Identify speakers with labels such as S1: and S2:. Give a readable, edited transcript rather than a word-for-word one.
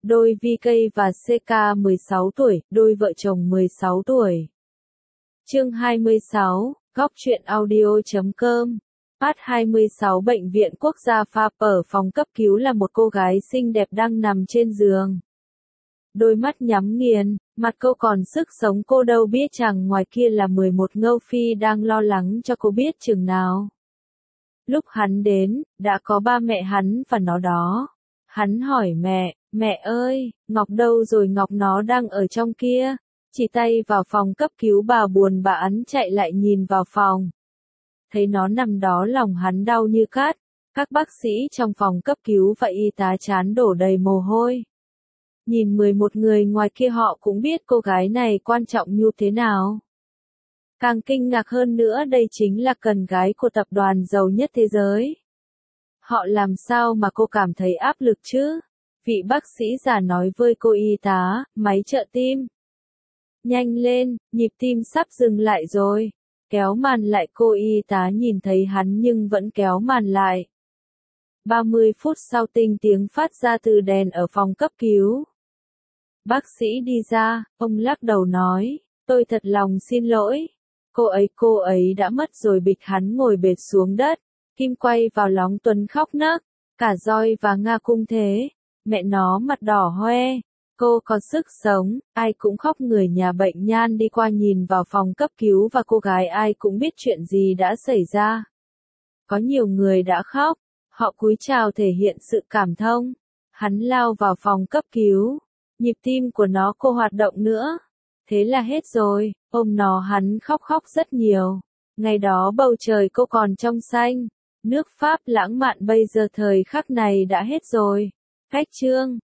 S1: Đôi VK và CK 16 tuổi, đôi vợ chồng 16 tuổi. Chương 26, Góc truyện audio.com. Part 26. Bệnh viện quốc gia Pháp. Ở phòng cấp cứu là một cô gái xinh đẹp đang nằm trên giường. Đôi mắt nhắm nghiền, mặt cô còn sức sống, cô đâu biết chàng ngoài kia là 11 Ngâu Phi đang lo lắng cho cô biết chừng nào. Lúc hắn đến, đã có ba mẹ hắn và nó đó. Hắn hỏi mẹ ơi, Ngọc đâu rồi? Ngọc nó đang ở trong kia. Chỉ tay vào phòng cấp cứu, bà buồn bã ắn chạy lại nhìn vào phòng. Thấy nó nằm đó, lòng hắn đau như cát. Các bác sĩ trong phòng cấp cứu và y tá trán đổ đầy mồ hôi. Nhìn 11 người ngoài kia họ cũng biết cô gái này quan trọng như thế nào. Càng kinh ngạc hơn nữa, đây chính là con gái của tập đoàn giàu nhất thế giới. Họ làm sao mà cô cảm thấy áp lực chứ? Vị bác sĩ già nói với cô y tá, máy trợ tim. Nhanh lên, nhịp tim sắp dừng lại rồi. Kéo màn lại, cô y tá nhìn thấy hắn nhưng vẫn kéo màn lại. 30 phút sau, tinh tiếng phát ra từ đèn ở phòng cấp cứu. Bác sĩ đi ra, ông lắc đầu nói, tôi thật lòng xin lỗi. Cô ấy đã mất rồi. Bịch hắn ngồi bệt xuống đất. Kim quay vào Lóng Tuấn khóc nấc. Cả Roi và Nga cũng thế. Mẹ nó mặt đỏ hoe. Cô có sức sống, ai cũng khóc. Người nhà bệnh nhan đi qua nhìn vào phòng cấp cứu và cô gái ai cũng biết chuyện gì đã xảy ra. Có nhiều người đã khóc. Họ cúi chào thể hiện sự cảm thông. Hắn lao vào phòng cấp cứu. Nhịp tim của nó cô hoạt động nữa. Thế là hết rồi, ôm nó hắn khóc rất nhiều. Ngày đó bầu trời cô còn trong xanh. Nước Pháp lãng mạn bây giờ thời khắc này đã hết rồi. Cách chương